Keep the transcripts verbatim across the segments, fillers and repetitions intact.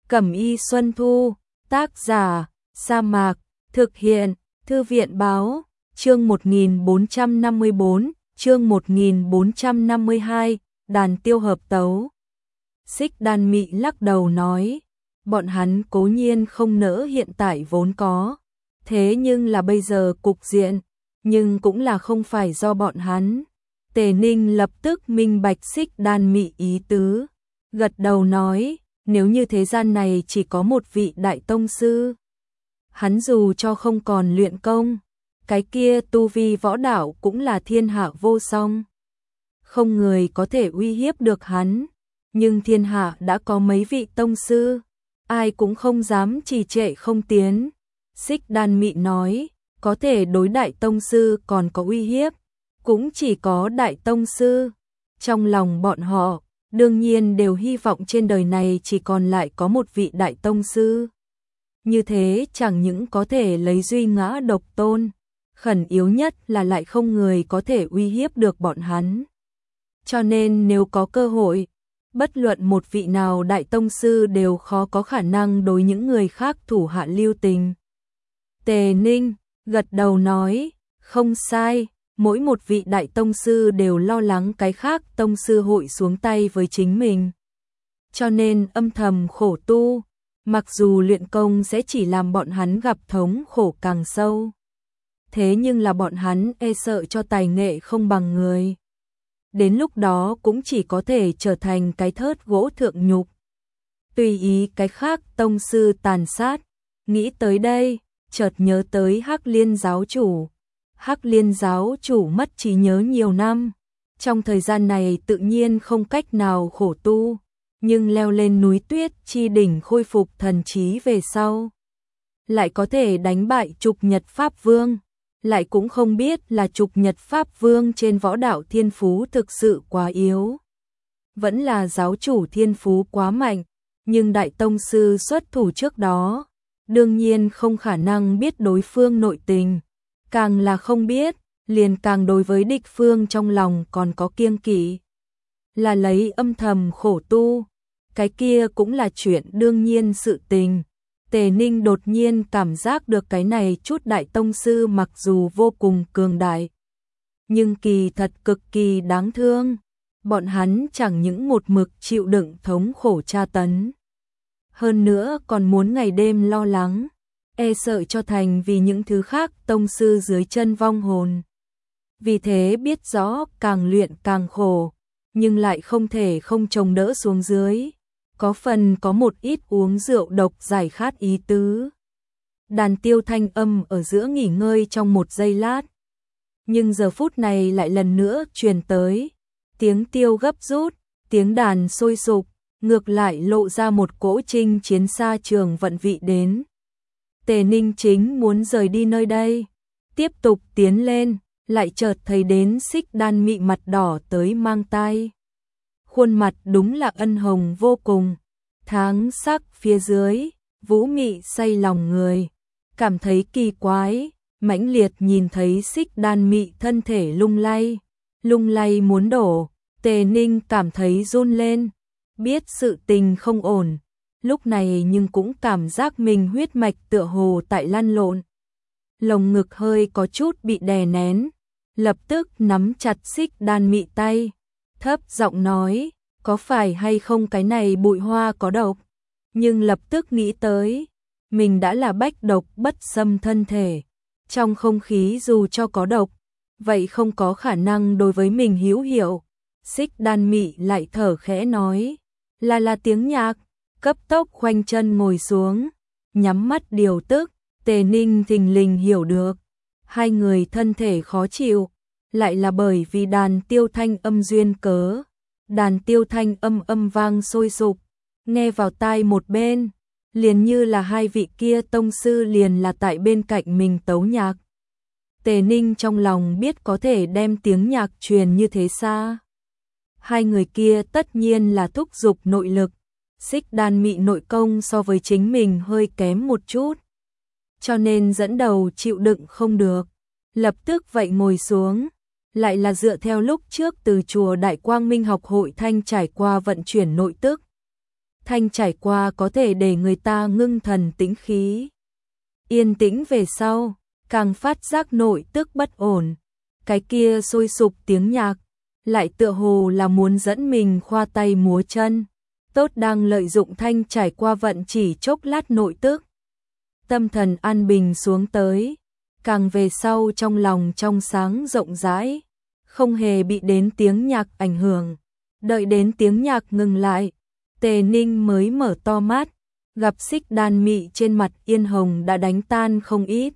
Cẩm y Xuân Thu, tác giả, Sa Mạc, thực hiện, Thư viện báo, chương một nghìn bốn trăm năm mươi bốn, chương một nghìn bốn trăm năm mươi hai, đàn tiêu hợp tấu. Xích Đan Mị lắc đầu nói, bọn hắn cố nhiên không nỡ hiện tại vốn có, thế nhưng là bây giờ cục diện, nhưng cũng là không phải do bọn hắn. Tề Ninh lập tức minh bạch Xích Đan Mị ý tứ, gật đầu nói, nếu như thế gian này chỉ có một vị đại tông sư, hắn dù cho không còn luyện công, cái kia tu vi võ đạo cũng là thiên hạ vô song. Không người có thể uy hiếp được hắn, nhưng thiên hạ đã có mấy vị tông sư, ai cũng không dám trì trệ không tiến. Xích Đan Mị nói, có thể đối đại tông sư còn có uy hiếp, cũng chỉ có đại tông sư. Trong lòng bọn họ, đương nhiên đều hy vọng trên đời này chỉ còn lại có một vị đại tông sư. Như thế chẳng những có thể lấy duy ngã độc tôn, khẩn yếu nhất là lại không người có thể uy hiếp được bọn hắn. Cho nên nếu có cơ hội, bất luận một vị nào đại tông sư đều khó có khả năng đối những người khác thủ hạ lưu tình. Tề Ninh gật đầu nói, không sai, mỗi một vị đại tông sư đều lo lắng cái khác tông sư hội xuống tay với chính mình. Cho nên âm thầm khổ tu, mặc dù luyện công sẽ chỉ làm bọn hắn gặp thống khổ càng sâu. Thế nhưng là bọn hắn e sợ cho tài nghệ không bằng người. Đến lúc đó cũng chỉ có thể trở thành cái thớt gỗ thượng nhục. Tùy ý cái khác tông sư tàn sát, nghĩ tới đây, chợt nhớ tới Hắc Liên giáo chủ. Hắc Liên giáo chủ mất trí nhớ nhiều năm, trong thời gian này tự nhiên không cách nào khổ tu, nhưng leo lên núi tuyết chi đỉnh khôi phục thần trí về sau, lại có thể đánh bại Trục Nhật Pháp Vương, lại cũng không biết là Trục Nhật Pháp Vương trên võ đạo thiên phú thực sự quá yếu, vẫn là giáo chủ thiên phú quá mạnh, nhưng đại tông sư xuất thủ trước đó, đương nhiên không khả năng biết đối phương nội tình. Càng là không biết, liền càng đối với địch phương trong lòng còn có kiêng kỵ. Là lấy âm thầm khổ tu, cái kia cũng là chuyện đương nhiên sự tình. Tề Ninh đột nhiên cảm giác được cái này chút đại tông sư mặc dù vô cùng cường đại, nhưng kỳ thật cực kỳ đáng thương. Bọn hắn chẳng những một mực chịu đựng thống khổ tra tấn, hơn nữa còn muốn ngày đêm lo lắng, e sợ cho thành vì những thứ khác tông sư dưới chân vong hồn. Vì thế biết rõ càng luyện càng khổ, nhưng lại không thể không chống đỡ xuống dưới, có phần có một ít uống rượu độc giải khát ý tứ. Đàn tiêu thanh âm ở giữa nghỉ ngơi trong một giây lát, nhưng giờ phút này lại lần nữa truyền tới, tiếng tiêu gấp rút, tiếng đàn sôi sục, ngược lại lộ ra một cỗ chinh chiến xa trường vận vị đến. Tề Ninh chính muốn rời đi nơi đây, tiếp tục tiến lên, lại chợt thấy đến Xích Đan Mị mặt đỏ tới mang tai. Khuôn mặt đúng là ân hồng vô cùng, tháng sắc phía dưới, vũ mị say lòng người, cảm thấy kỳ quái, mãnh liệt nhìn thấy Xích Đan Mị thân thể lung lay, lung lay muốn đổ, Tề Ninh cảm thấy run lên, biết sự tình không ổn. Lúc này nhưng cũng cảm giác mình huyết mạch tựa hồ tại lăn lộn. Lồng ngực hơi có chút bị đè nén, lập tức nắm chặt Xích Đan Mị tay, thấp giọng nói, có phải hay không cái này bụi hoa có độc? Nhưng lập tức nghĩ tới, mình đã là bách độc bất xâm thân thể, trong không khí dù cho có độc, vậy không có khả năng đối với mình hữu hiệu. Xích Đan Mị lại thở khẽ nói, là là tiếng nhạc. Cấp tốc khoanh chân ngồi xuống, nhắm mắt điều tức. Tề Ninh thình lình hiểu được, hai người thân thể khó chịu, lại là bởi vì đàn tiêu thanh âm duyên cớ. Đàn tiêu thanh âm âm vang sôi sục, nghe vào tai một bên, liền như là hai vị kia tông sư liền là tại bên cạnh mình tấu nhạc. Tề Ninh trong lòng biết có thể đem tiếng nhạc truyền như thế xa, hai người kia tất nhiên là thúc giục nội lực. Xích Đan Mị nội công so với chính mình hơi kém một chút, cho nên dẫn đầu chịu đựng không được, lập tức vậy ngồi xuống, lại là dựa theo lúc trước từ chùa Đại Quang Minh học hội thanh trải qua vận chuyển nội tức. thanh trải qua có thể để người ta ngưng thần tĩnh khí. Yên tĩnh về sau, càng phát giác nội tức bất ổn. Cái kia sôi sục tiếng nhạc, lại tựa hồ là muốn dẫn mình khoa tay múa chân. Tốt đang lợi dụng thanh trải qua vận chỉ chốc lát nội tức. Tâm thần an bình xuống tới, càng về sau trong lòng trong sáng rộng rãi, không hề bị đến tiếng nhạc ảnh hưởng. Đợi đến tiếng nhạc ngừng lại, Tề Ninh mới mở to mắt, gặp Xích Đan Mị trên mặt Yên Hồng đã đánh tan không ít.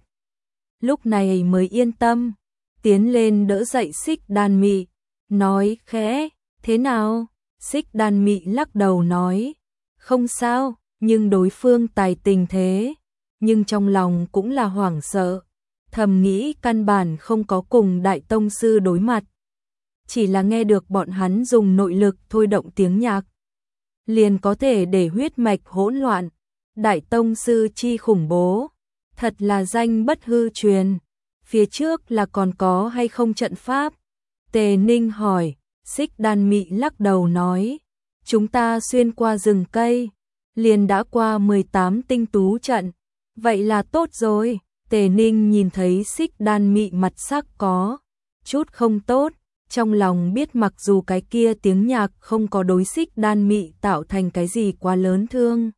Lúc này mới yên tâm, tiến lên đỡ dậy Xích Đan Mị, nói khẽ, thế nào? Xích Đan Mị lắc đầu nói, không sao, nhưng đối phương tài tình thế, nhưng trong lòng cũng là hoảng sợ, thầm nghĩ căn bản không có cùng đại tông sư đối mặt. Chỉ là nghe được bọn hắn dùng nội lực thôi động tiếng nhạc, liền có thể để huyết mạch hỗn loạn. Đại tông sư chi khủng bố, thật là danh bất hư truyền. Phía trước là còn có hay không trận pháp? Tề Ninh hỏi. Xích Đan Mị lắc đầu nói, chúng ta xuyên qua rừng cây, liền đã qua mười tám tinh tú trận. Vậy là tốt rồi. Tề Ninh nhìn thấy Xích Đan Mị mặt sắc có chút không tốt, trong lòng biết mặc dù cái kia tiếng nhạc không có đối Xích Đan Mị tạo thành cái gì quá lớn thương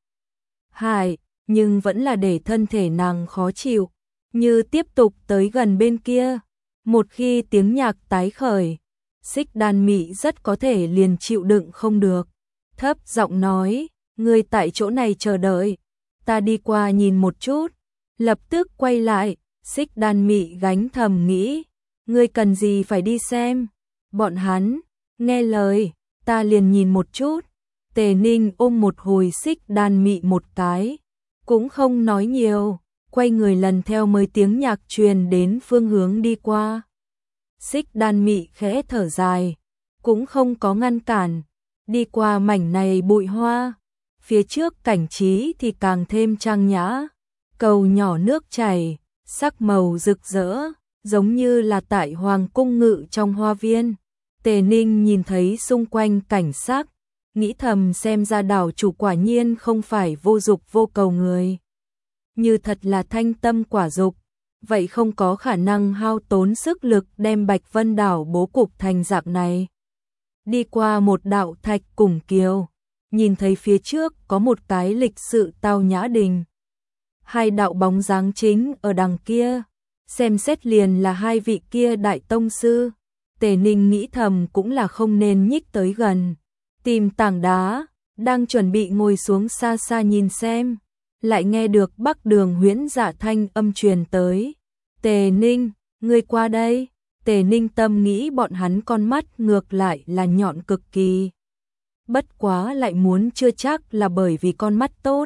hại, nhưng vẫn là để thân thể nàng khó chịu. Như tiếp tục tới gần bên kia, một khi tiếng nhạc tái khởi, Xích Đan Mị rất có thể liền chịu đựng không được. Thấp giọng nói, ngươi tại chỗ này chờ đợi, ta đi qua nhìn một chút. Lập tức quay lại, Xích Đan Mị gánh thầm nghĩ, ngươi cần gì phải đi xem? Bọn hắn, nghe lời, ta liền nhìn một chút. Tề Ninh ôm một hồi Xích Đan Mị một cái, cũng không nói nhiều, quay người lần theo mấy tiếng nhạc truyền đến phương hướng đi qua. Xích Đan Mị khẽ thở dài, cũng không có ngăn cản, đi qua mảnh này bụi hoa, phía trước cảnh trí thì càng thêm trang nhã, cầu nhỏ nước chảy, sắc màu rực rỡ, giống như là tại hoàng cung ngự trong hoa viên. Tề Ninh nhìn thấy xung quanh cảnh sắc, nghĩ thầm xem ra đảo chủ quả nhiên không phải vô dục vô cầu người. Như thật là thanh tâm quả dục, vậy không có khả năng hao tốn sức lực đem Bạch Vân đảo bố cục thành dạng này. Đi qua một đạo thạch cùng kiều, nhìn thấy phía trước có một cái lịch sự tao nhã đình. Hai đạo bóng dáng chính ở đằng kia, xem xét liền là hai vị kia đại tông sư. Tề Ninh nghĩ thầm cũng là không nên nhích tới gần, tìm tảng đá, đang chuẩn bị ngồi xuống xa xa nhìn xem, lại nghe được Bắc Đường Huyễn Dạ thanh âm truyền tới. Tề Ninh, ngươi qua đây. Tề Ninh tâm nghĩ bọn hắn con mắt ngược lại là nhọn cực kỳ. Bất quá lại muốn chưa chắc là bởi vì con mắt tốt.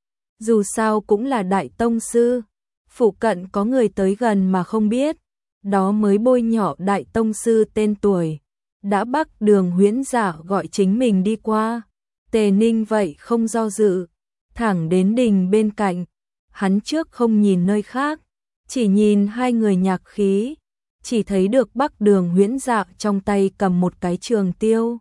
Dù sao cũng là đại tông sư, phụ cận có người tới gần mà không biết, đó mới bôi nhọ đại tông sư tên tuổi. Đã Bắc Đường Huyễn Dạ gọi chính mình đi qua, Tề Ninh vậy không do dự, thẳng đến đình bên cạnh. Hắn trước không nhìn nơi khác, chỉ nhìn hai người nhạc khí, chỉ thấy được Bắc Đường Huyễn Dạ trong tay cầm một cái trường tiêu.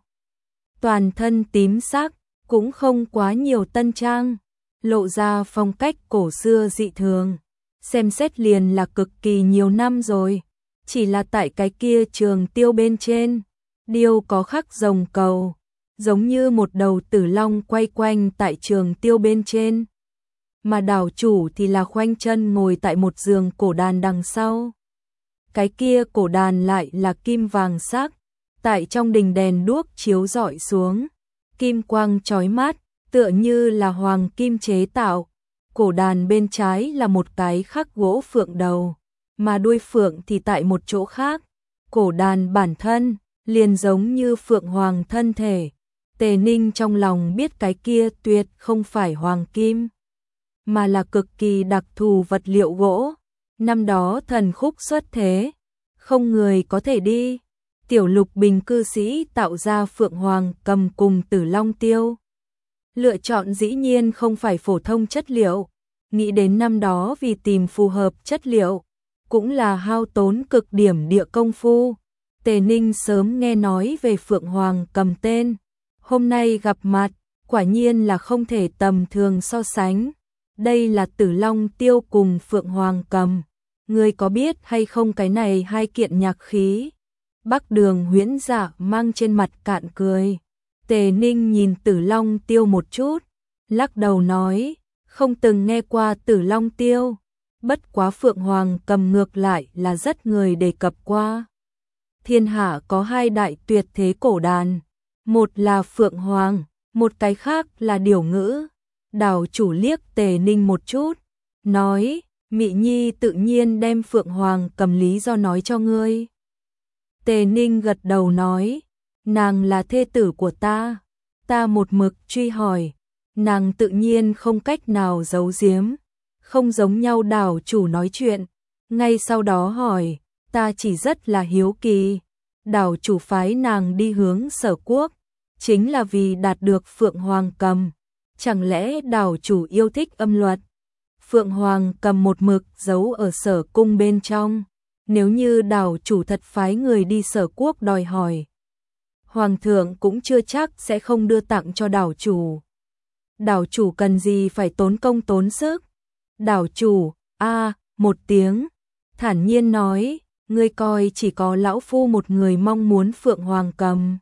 Toàn thân tím sắc, cũng không quá nhiều tân trang, lộ ra phong cách cổ xưa dị thường. Xem xét liền là cực kỳ nhiều năm rồi, chỉ là tại cái kia trường tiêu bên trên, điêu có khắc rồng cầu, giống như một đầu tử long quay quanh tại trường tiêu bên trên. Mà đảo chủ thì là khoanh chân ngồi tại một giường cổ đàn đằng sau. Cái kia cổ đàn lại là kim vàng sắc, tại trong đình đèn đuốc chiếu rọi xuống, kim quang chói mắt, tựa như là hoàng kim chế tạo. Cổ đàn bên trái là một cái khắc gỗ phượng đầu, mà đuôi phượng thì tại một chỗ khác. Cổ đàn bản thân liền giống như phượng hoàng thân thể. Tề Ninh trong lòng biết cái kia tuyệt không phải hoàng kim, mà là cực kỳ đặc thù vật liệu gỗ. Năm đó thần khúc xuất thế, không người có thể đi. Tiểu Lục Bình cư sĩ tạo ra phượng hoàng cầm cùng tử long tiêu. Lựa chọn dĩ nhiên không phải phổ thông chất liệu. Nghĩ đến năm đó vì tìm phù hợp chất liệu, cũng là hao tốn cực điểm địa công phu. Tề Ninh sớm nghe nói về phượng hoàng cầm tên, hôm nay gặp mặt, quả nhiên là không thể tầm thường so sánh. Đây là Tử Long Tiêu cùng Phượng Hoàng Cầm. Ngươi có biết hay không cái này hai kiện nhạc khí? Bắc Đường Huyễn Dạ mang trên mặt cạn cười. Tề Ninh nhìn Tử Long Tiêu một chút, lắc đầu nói, không từng nghe qua Tử Long Tiêu. Bất quá Phượng Hoàng Cầm ngược lại là rất người đề cập qua. Thiên hạ có hai đại tuyệt thế cổ đàn, một là Phượng Hoàng, một cái khác là Điểu Ngữ. Đảo chủ liếc Tề Ninh một chút, nói, Mị Nhi tự nhiên đem Phượng Hoàng Cầm lý do nói cho ngươi. Tề Ninh gật đầu nói, nàng là thê tử của ta, ta một mực truy hỏi, nàng tự nhiên không cách nào giấu giếm, không giống nhau đảo chủ nói chuyện, ngay sau đó hỏi, ta chỉ rất là hiếu kỳ, đảo chủ phái nàng đi hướng Sở Quốc, chính là vì đạt được Phượng Hoàng Cầm, chẳng lẽ đảo chủ yêu thích âm luật? Phượng Hoàng Cầm một mực giấu ở Sở Cung bên trong, nếu như đảo chủ thật phái người đi Sở Quốc đòi hỏi, Hoàng thượng cũng chưa chắc sẽ không đưa tặng cho đảo chủ. Đảo chủ cần gì phải tốn công tốn sức? Đảo chủ, a một tiếng, thản nhiên nói, ngươi coi chỉ có lão phu một người mong muốn Phượng Hoàng Cầm.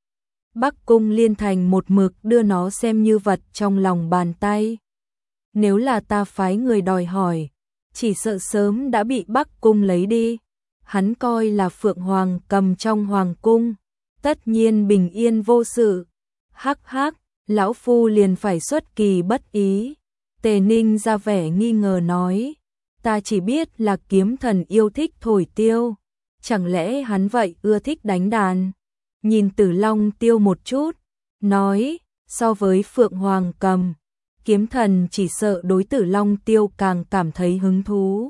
Bắc Cung Liên Thành một mực đưa nó xem như vật trong lòng bàn tay. Nếu là ta phái người đòi hỏi, chỉ sợ sớm đã bị Bắc Cung lấy đi. Hắn coi là Phượng Hoàng Cầm trong Hoàng Cung, tất nhiên bình yên vô sự. Hắc hắc, lão phu liền phải xuất kỳ bất ý. Tề Ninh ra vẻ nghi ngờ nói, ta chỉ biết là kiếm thần yêu thích thổi tiêu, chẳng lẽ hắn vậy ưa thích đánh đàn? Nhìn Tử Long Tiêu một chút, nói, so với Phượng Hoàng Cầm, kiếm thần chỉ sợ đối Tử Long Tiêu càng cảm thấy hứng thú.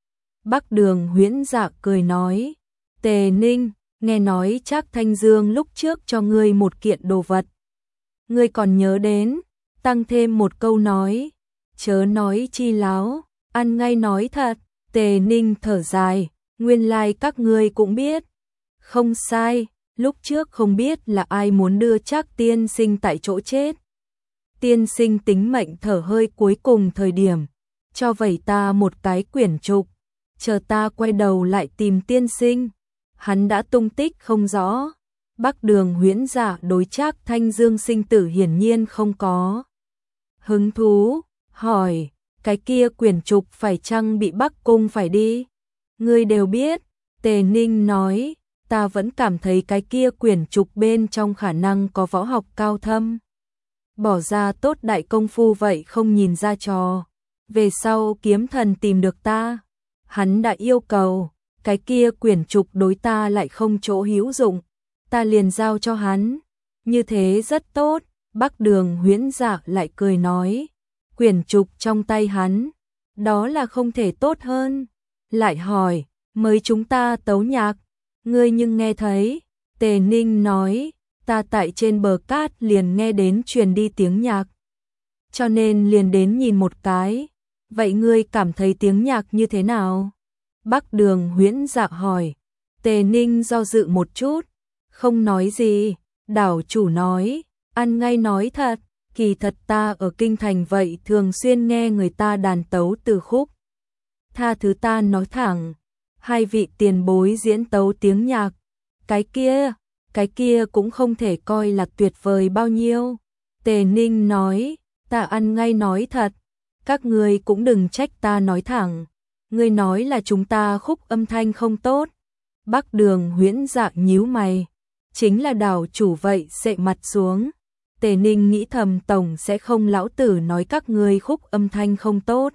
Bắc Đường Huyễn Dạ cười nói, Tề Ninh, nghe nói Trác Thanh Dương lúc trước cho ngươi một kiện đồ vật. Ngươi còn nhớ đến, tăng thêm một câu nói, chớ nói chi láo, ăn ngay nói thật. Tề Ninh thở dài, nguyên lai like các ngươi cũng biết. Không sai, lúc trước không biết là ai muốn đưa Trác tiên sinh tại chỗ chết. Tiên sinh tính mệnh thở hơi cuối cùng thời điểm, cho vẩy ta một cái quyển trục, chờ ta quay đầu lại tìm tiên sinh, hắn đã tung tích không rõ. Bắc Đường Huyễn Dạ đối Trác Thanh Dương sinh tử hiển nhiên không có hứng thú, hỏi, cái kia quyển trục phải chăng bị Bắc Cung phải đi? Ngươi đều biết. Tề Ninh nói, ta vẫn cảm thấy cái kia quyển trục bên trong khả năng có võ học cao thâm. Bỏ ra tốt đại công phu vậy không nhìn ra trò. Về sau kiếm thần tìm được ta, hắn đã yêu cầu, cái kia quyển trục đối ta lại không chỗ hữu dụng, ta liền giao cho hắn. Như thế rất tốt. Bắc Đường Huyễn Dạ lại cười nói, quyển trục trong tay hắn, đó là không thể tốt hơn. Lại hỏi, mới chúng ta tấu nhạc, ngươi nhưng nghe thấy? Tề Ninh nói, ta tại trên bờ cát liền nghe đến truyền đi tiếng nhạc, cho nên liền đến nhìn một cái. Vậy ngươi cảm thấy tiếng nhạc như thế nào? Bắc Đường Huyễn Dạ hỏi. Tề Ninh do dự một chút, không nói gì. Đảo chủ nói, ăn ngay nói thật, kỳ thật ta ở kinh thành vậy thường xuyên nghe người ta đàn tấu từ khúc. Tha thứ ta nói thẳng, hai vị tiền bối diễn tấu tiếng nhạc, cái kia, cái kia cũng không thể coi là tuyệt vời bao nhiêu. Tề Ninh nói, ta ăn ngay nói thật, các ngươi cũng đừng trách ta nói thẳng, ngươi nói là chúng ta khúc âm thanh không tốt. Bắc Đường Huyễn Dạ nhíu mày, chính là đảo chủ vậy sệ mặt xuống. Tề Ninh nghĩ thầm tổng sẽ không lão tử nói các ngươi khúc âm thanh không tốt.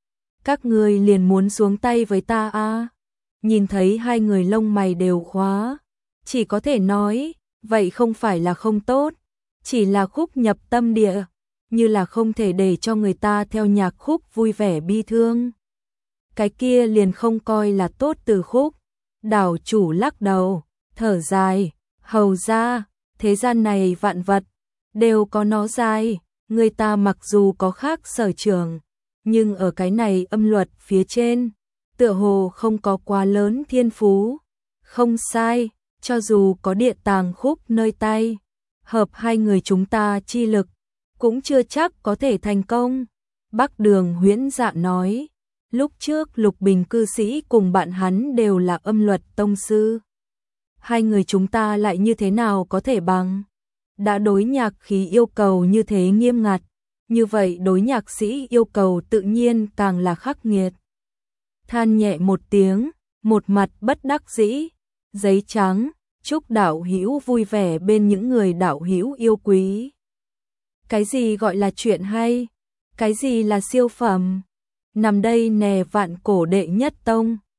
Các ngươi liền muốn xuống tay với ta à? Nhìn thấy hai người lông mày đều khóa, chỉ có thể nói, vậy không phải là không tốt, chỉ là khúc nhập tâm địa, như là không thể để cho người ta theo nhạc khúc vui vẻ bi thương. Cái kia liền không coi là tốt từ khúc. Đảo chủ lắc đầu, thở dài, hầu ra, thế gian này vạn vật, đều có nó dài, người ta mặc dù có khác sở trường, nhưng ở cái này âm luật phía trên, tựa hồ không có quá lớn thiên phú. Không sai, cho dù có địa tàng khúc nơi tay, hợp hai người chúng ta chi lực, cũng chưa chắc có thể thành công. Bắc Đường Huyễn Dạ nói, lúc trước Lục Bình cư sĩ cùng bạn hắn đều là âm luật tông sư. Hai người chúng ta lại như thế nào có thể bằng? Đã đối nhạc khí yêu cầu như thế nghiêm ngặt, như vậy đối nhạc sĩ yêu cầu tự nhiên càng là khắc nghiệt. Than nhẹ một tiếng, một mặt bất đắc dĩ, giấy trắng, chúc đạo hữu vui vẻ bên những người đạo hữu yêu quý. Cái gì gọi là chuyện hay? Cái gì là siêu phẩm? Nằm đây nè vạn cổ đệ nhất tông.